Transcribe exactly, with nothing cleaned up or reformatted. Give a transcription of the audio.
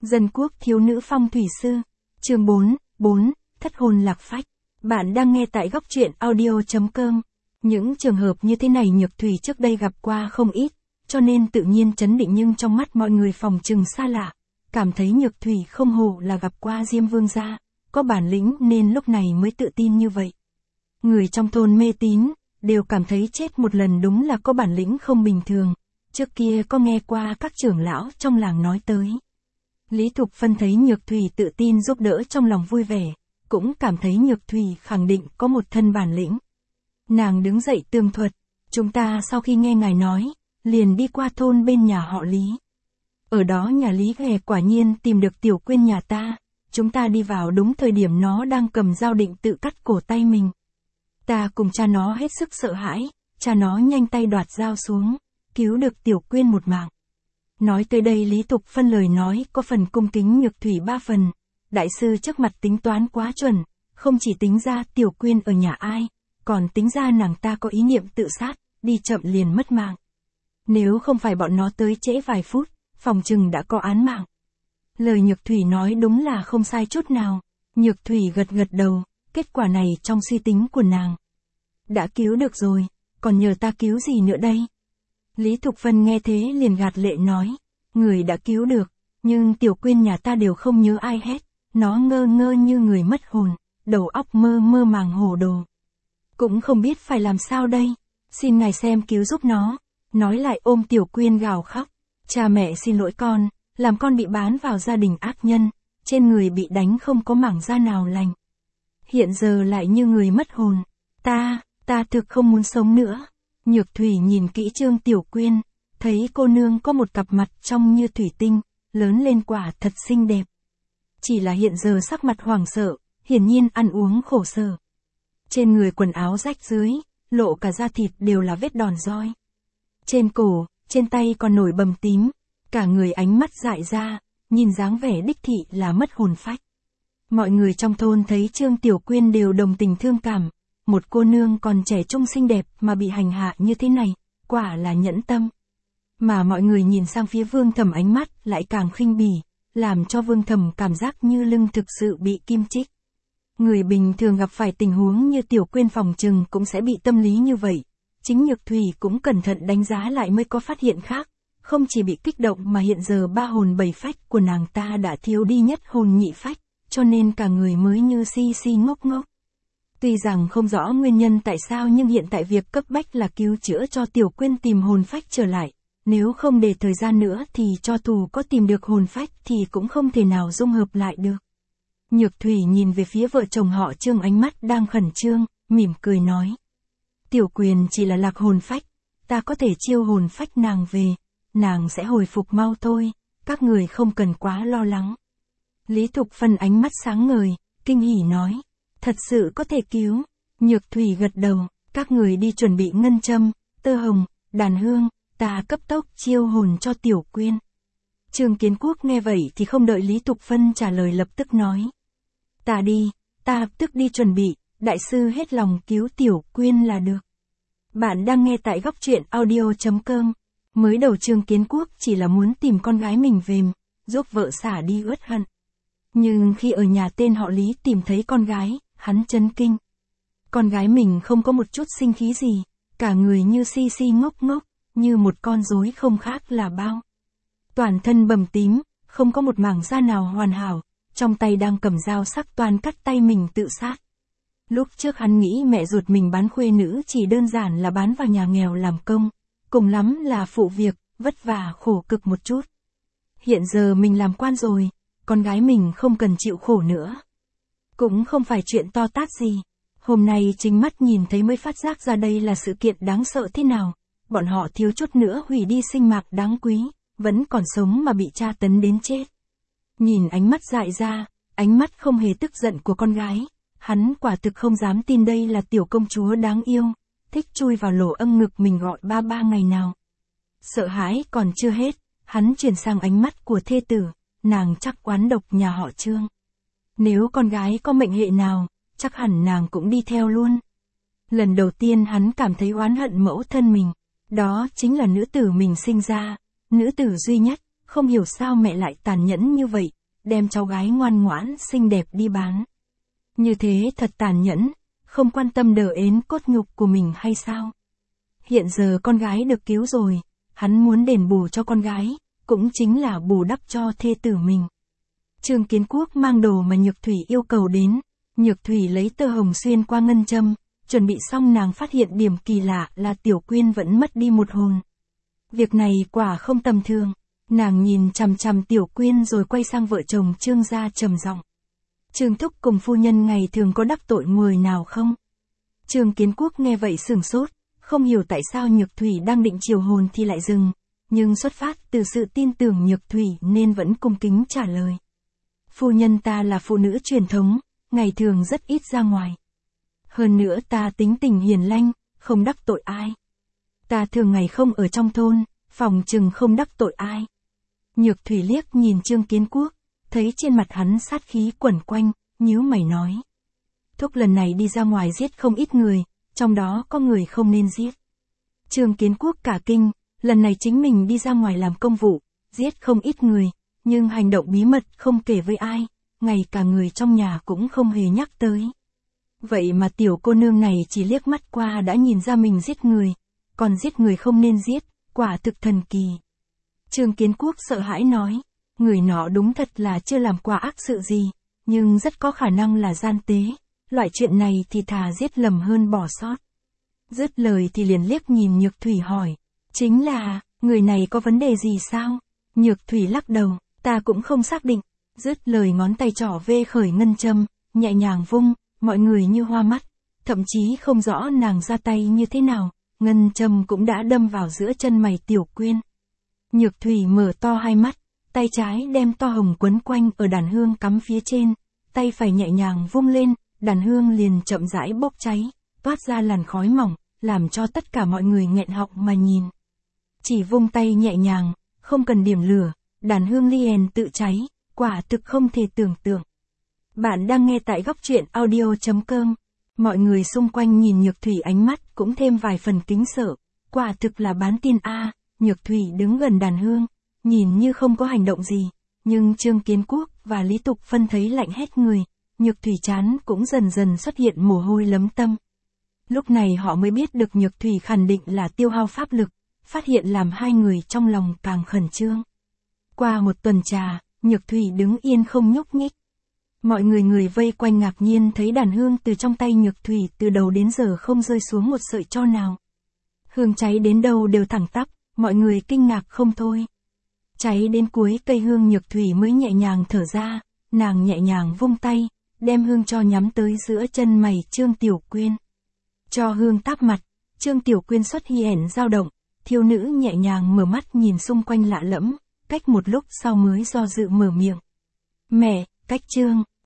Dân quốc thiếu nữ phong thủy sư. Chương bốn, bốn, thất hồn lạc phách. Bạn đang nghe tại góc truyện audio chấm com. Những trường hợp như thế này Nhược Thủy trước đây gặp qua không ít, cho nên tự nhiên trấn định, nhưng trong mắt mọi người phòng trừng xa lạ, cảm thấy Nhược Thủy không hổ là gặp qua Diêm Vương gia, có bản lĩnh nên lúc này mới tự tin như vậy. Người trong thôn mê tín, đều cảm thấy chết một lần đúng là có bản lĩnh không bình thường, trước kia có nghe qua các trưởng lão trong làng nói tới. Lý Thục Phân thấy Nhược Thủy tự tin giúp đỡ trong lòng vui vẻ, cũng cảm thấy Nhược Thủy khẳng định có một thân bản lĩnh. Nàng đứng dậy tường thuật, chúng ta sau khi nghe ngài nói, liền đi qua thôn bên nhà họ Lý. Ở đó nhà Lý ghẻ quả nhiên tìm được Tiểu Quyên nhà ta, chúng ta đi vào đúng thời điểm nó đang cầm dao định tự cắt cổ tay mình. Ta cùng cha nó hết sức sợ hãi, cha nó nhanh tay đoạt dao xuống, cứu được Tiểu Quyên một mạng. Nói tới đây Lý Thục Phân lời nói có phần cung kính Nhược Thủy ba phần. Đại sư trước mặt tính toán quá chuẩn, không chỉ tính ra Tiểu Quyên ở nhà ai, còn tính ra nàng ta có ý niệm tự sát, đi chậm liền mất mạng. Nếu không phải bọn nó tới trễ vài phút, phòng chừng đã có án mạng. Lời Nhược Thủy nói đúng là không sai chút nào. Nhược Thủy gật gật đầu, kết quả này trong suy tính của nàng. Đã cứu được rồi, còn nhờ ta cứu gì nữa đây? Lý Thục Phân nghe thế liền gạt lệ nói, người đã cứu được, nhưng Tiểu Quyên nhà ta đều không nhớ ai hết, nó ngơ ngơ như người mất hồn, đầu óc mơ mơ màng hồ đồ. Cũng không biết phải làm sao đây, xin ngài xem cứu giúp nó. Nói lại ôm Tiểu Quyên gào khóc, cha mẹ xin lỗi con, làm con bị bán vào gia đình ác nhân, trên người bị đánh không có mảng da nào lành. Hiện giờ lại như người mất hồn, ta, ta thực không muốn sống nữa. Nhược Thủy nhìn kỹ Trương Tiểu Quyên, thấy cô nương có một cặp mặt trong như thủy tinh, lớn lên quả thật xinh đẹp. Chỉ là hiện giờ sắc mặt hoảng sợ, hiển nhiên ăn uống khổ sở. Trên người quần áo rách rưới, lộ cả da thịt đều là vết đòn roi. Trên cổ, trên tay còn nổi bầm tím, cả người ánh mắt dại ra, nhìn dáng vẻ đích thị là mất hồn phách. Mọi người trong thôn thấy Trương Tiểu Quyên đều đồng tình thương cảm, một cô nương còn trẻ trung xinh đẹp mà bị hành hạ như thế này, quả là nhẫn tâm. Mà mọi người nhìn sang phía Vương Thẩm ánh mắt lại càng khinh bỉ, làm cho Vương Thẩm cảm giác như lưng thực sự bị kim chích. Người bình thường gặp phải tình huống như Tiểu Quyên phòng trừng cũng sẽ bị tâm lý như vậy. Chính Nhược Thủy cũng cẩn thận đánh giá lại mới có phát hiện khác, không chỉ bị kích động mà hiện giờ ba hồn bảy phách của nàng ta đã thiếu đi nhất hồn nhị phách, cho nên cả người mới như si si ngốc ngốc. Tuy rằng không rõ nguyên nhân tại sao nhưng hiện tại việc cấp bách là cứu chữa cho Tiểu Quyên tìm hồn phách trở lại, nếu không để thời gian nữa thì cho dù có tìm được hồn phách thì cũng không thể nào dung hợp lại được. Nhược Thủy nhìn về phía vợ chồng họ Trương ánh mắt đang khẩn trương, mỉm cười nói. Tiểu Quyên chỉ là lạc hồn phách, ta có thể chiêu hồn phách nàng về, nàng sẽ hồi phục mau thôi, các người không cần quá lo lắng. Lý Thục Phân ánh mắt sáng ngời, kinh hỉ nói, thật sự có thể cứu. Nhược Thủy gật đầu, các người đi chuẩn bị ngân châm, tơ hồng, đàn hương, ta cấp tốc chiêu hồn cho Tiểu Quyên. Trương Kiến Quốc nghe vậy thì không đợi Lý Thục Phân trả lời lập tức nói. Ta đi, ta lập tức đi chuẩn bị, đại sư hết lòng cứu Tiểu Quyên là được. Bạn đang nghe tại góc truyện audio chấm com. Mới đầu Trương Kiến Quốc chỉ là muốn tìm con gái mình về, giúp vợ xả đi uất hận. Nhưng khi ở nhà tên họ Lý tìm thấy con gái, hắn chấn kinh. Con gái mình không có một chút sinh khí gì, cả người như si si ngốc ngốc, như một con rối không khác là bao. Toàn thân bầm tím, không có một mảng da nào hoàn hảo, trong tay đang cầm dao sắc toàn cắt tay mình tự sát. Lúc trước hắn nghĩ mẹ ruột mình bán khuê nữ chỉ đơn giản là bán vào nhà nghèo làm công, cùng lắm là phụ việc, vất vả khổ cực một chút. Hiện giờ mình làm quan rồi, con gái mình không cần chịu khổ nữa. Cũng không phải chuyện to tát gì. Hôm nay chính mắt nhìn thấy mới phát giác ra đây là sự kiện đáng sợ thế nào. Bọn họ thiếu chút nữa hủy đi sinh mạng đáng quý, vẫn còn sống mà bị tra tấn đến chết. Nhìn ánh mắt dại ra, ánh mắt không hề tức giận của con gái, hắn quả thực không dám tin đây là tiểu công chúa đáng yêu, thích chui vào lỗ âm ngực mình gọi ba ba ngày nào. Sợ hãi còn chưa hết, hắn chuyển sang ánh mắt của thê tử, nàng chắc oán độc nhà họ Trương. Nếu con gái có mệnh hệ nào, chắc hẳn nàng cũng đi theo luôn. Lần đầu tiên hắn cảm thấy oán hận mẫu thân mình, đó chính là nữ tử mình sinh ra, nữ tử duy nhất, không hiểu sao mẹ lại tàn nhẫn như vậy, đem cháu gái ngoan ngoãn xinh đẹp đi bán. Như thế thật tàn nhẫn, không quan tâm đờ ến cốt nhục của mình hay sao? Hiện giờ con gái được cứu rồi, hắn muốn đền bù cho con gái, cũng chính là bù đắp cho thê tử mình. Trương Kiến Quốc mang đồ mà Nhược Thủy yêu cầu đến, Nhược Thủy lấy tơ hồng xuyên qua ngân châm, chuẩn bị xong nàng phát hiện điểm kỳ lạ là Tiểu Quyên vẫn mất đi một hồn. Việc này quả không tầm thường, nàng nhìn chằm chằm Tiểu Quyên rồi quay sang vợ chồng Trương gia trầm giọng. Trương thúc cùng phu nhân ngày thường có đắc tội người nào không? Trương Kiến Quốc nghe vậy sửng sốt, không hiểu tại sao Nhược Thủy đang định chiều hồn thì lại dừng, nhưng xuất phát từ sự tin tưởng Nhược Thủy nên vẫn cung kính trả lời. Phu nhân ta là phụ nữ truyền thống, ngày thường rất ít ra ngoài. Hơn nữa ta tính tình hiền lanh, không đắc tội ai. Ta thường ngày không ở trong thôn, phòng chừng không đắc tội ai. Nhược Thủy liếc nhìn Trương Kiến Quốc, thấy trên mặt hắn sát khí quẩn quanh, nhíu mày nói. Thúc lần này đi ra ngoài giết không ít người, trong đó có người không nên giết. Trương Kiến Quốc cả kinh, lần này chính mình đi ra ngoài làm công vụ, giết không ít người, nhưng hành động bí mật không kể với ai, ngay cả người trong nhà cũng không hề nhắc tới. Vậy mà tiểu cô nương này chỉ liếc mắt qua đã nhìn ra mình giết người, còn giết người không nên giết, quả thực thần kỳ. Trương Kiến Quốc sợ hãi nói, người nọ đúng thật là chưa làm qua ác sự gì, nhưng rất có khả năng là gian tế, loại chuyện này thì thà giết lầm hơn bỏ sót. Dứt lời thì liền liếc nhìn Nhược Thủy hỏi, chính là, người này có vấn đề gì sao? Nhược Thủy lắc đầu, ta cũng không xác định. Dứt lời ngón tay trỏ vê khởi ngân châm, nhẹ nhàng vung, mọi người như hoa mắt, thậm chí không rõ nàng ra tay như thế nào, ngân châm cũng đã đâm vào giữa chân mày Tiểu Quyên. Nhược Thủy mở to hai mắt, tay trái đem to hồng quấn quanh ở đàn hương cắm phía trên, tay phải nhẹ nhàng vung lên, đàn hương liền chậm rãi bốc cháy, toát ra làn khói mỏng, làm cho tất cả mọi người nghẹn họng mà nhìn. Chỉ vung tay nhẹ nhàng, không cần điểm lửa, đàn hương liền tự cháy, quả thực không thể tưởng tượng. Bạn đang nghe tại góc truyện audio chấm com. Mọi người xung quanh nhìn Nhược Thủy ánh mắt cũng thêm vài phần kính sợ, quả thực là bán tiên a. Nhược Thủy đứng gần đàn hương, nhìn như không có hành động gì, nhưng Trương Kiến Quốc và Lý Tục Phân thấy lạnh hết người, Nhược Thủy chán cũng dần dần xuất hiện mồ hôi lấm tấm. Lúc này họ mới biết được Nhược Thủy khẳng định là tiêu hao pháp lực, phát hiện làm hai người trong lòng càng khẩn trương. Qua một tuần trà, Nhược Thủy đứng yên không nhúc nhích. Mọi người người vây quanh ngạc nhiên thấy đàn hương từ trong tay Nhược Thủy từ đầu đến giờ không rơi xuống một sợi tro nào. Hương cháy đến đâu đều thẳng tắp, mọi người kinh ngạc không thôi. Cháy đến cuối cây hương Nhược Thủy mới nhẹ nhàng thở ra, nàng nhẹ nhàng vung tay, đem hương tro nhắm tới giữa chân mày Trương Tiểu Quyên. Cho hương táp mặt, Trương Tiểu Quyên xuất hiện dao động, thiếu nữ nhẹ nhàng mở mắt nhìn xung quanh lạ lẫm, cách một lúc sau mới do dự mở miệng. Mẹ, cách Trương.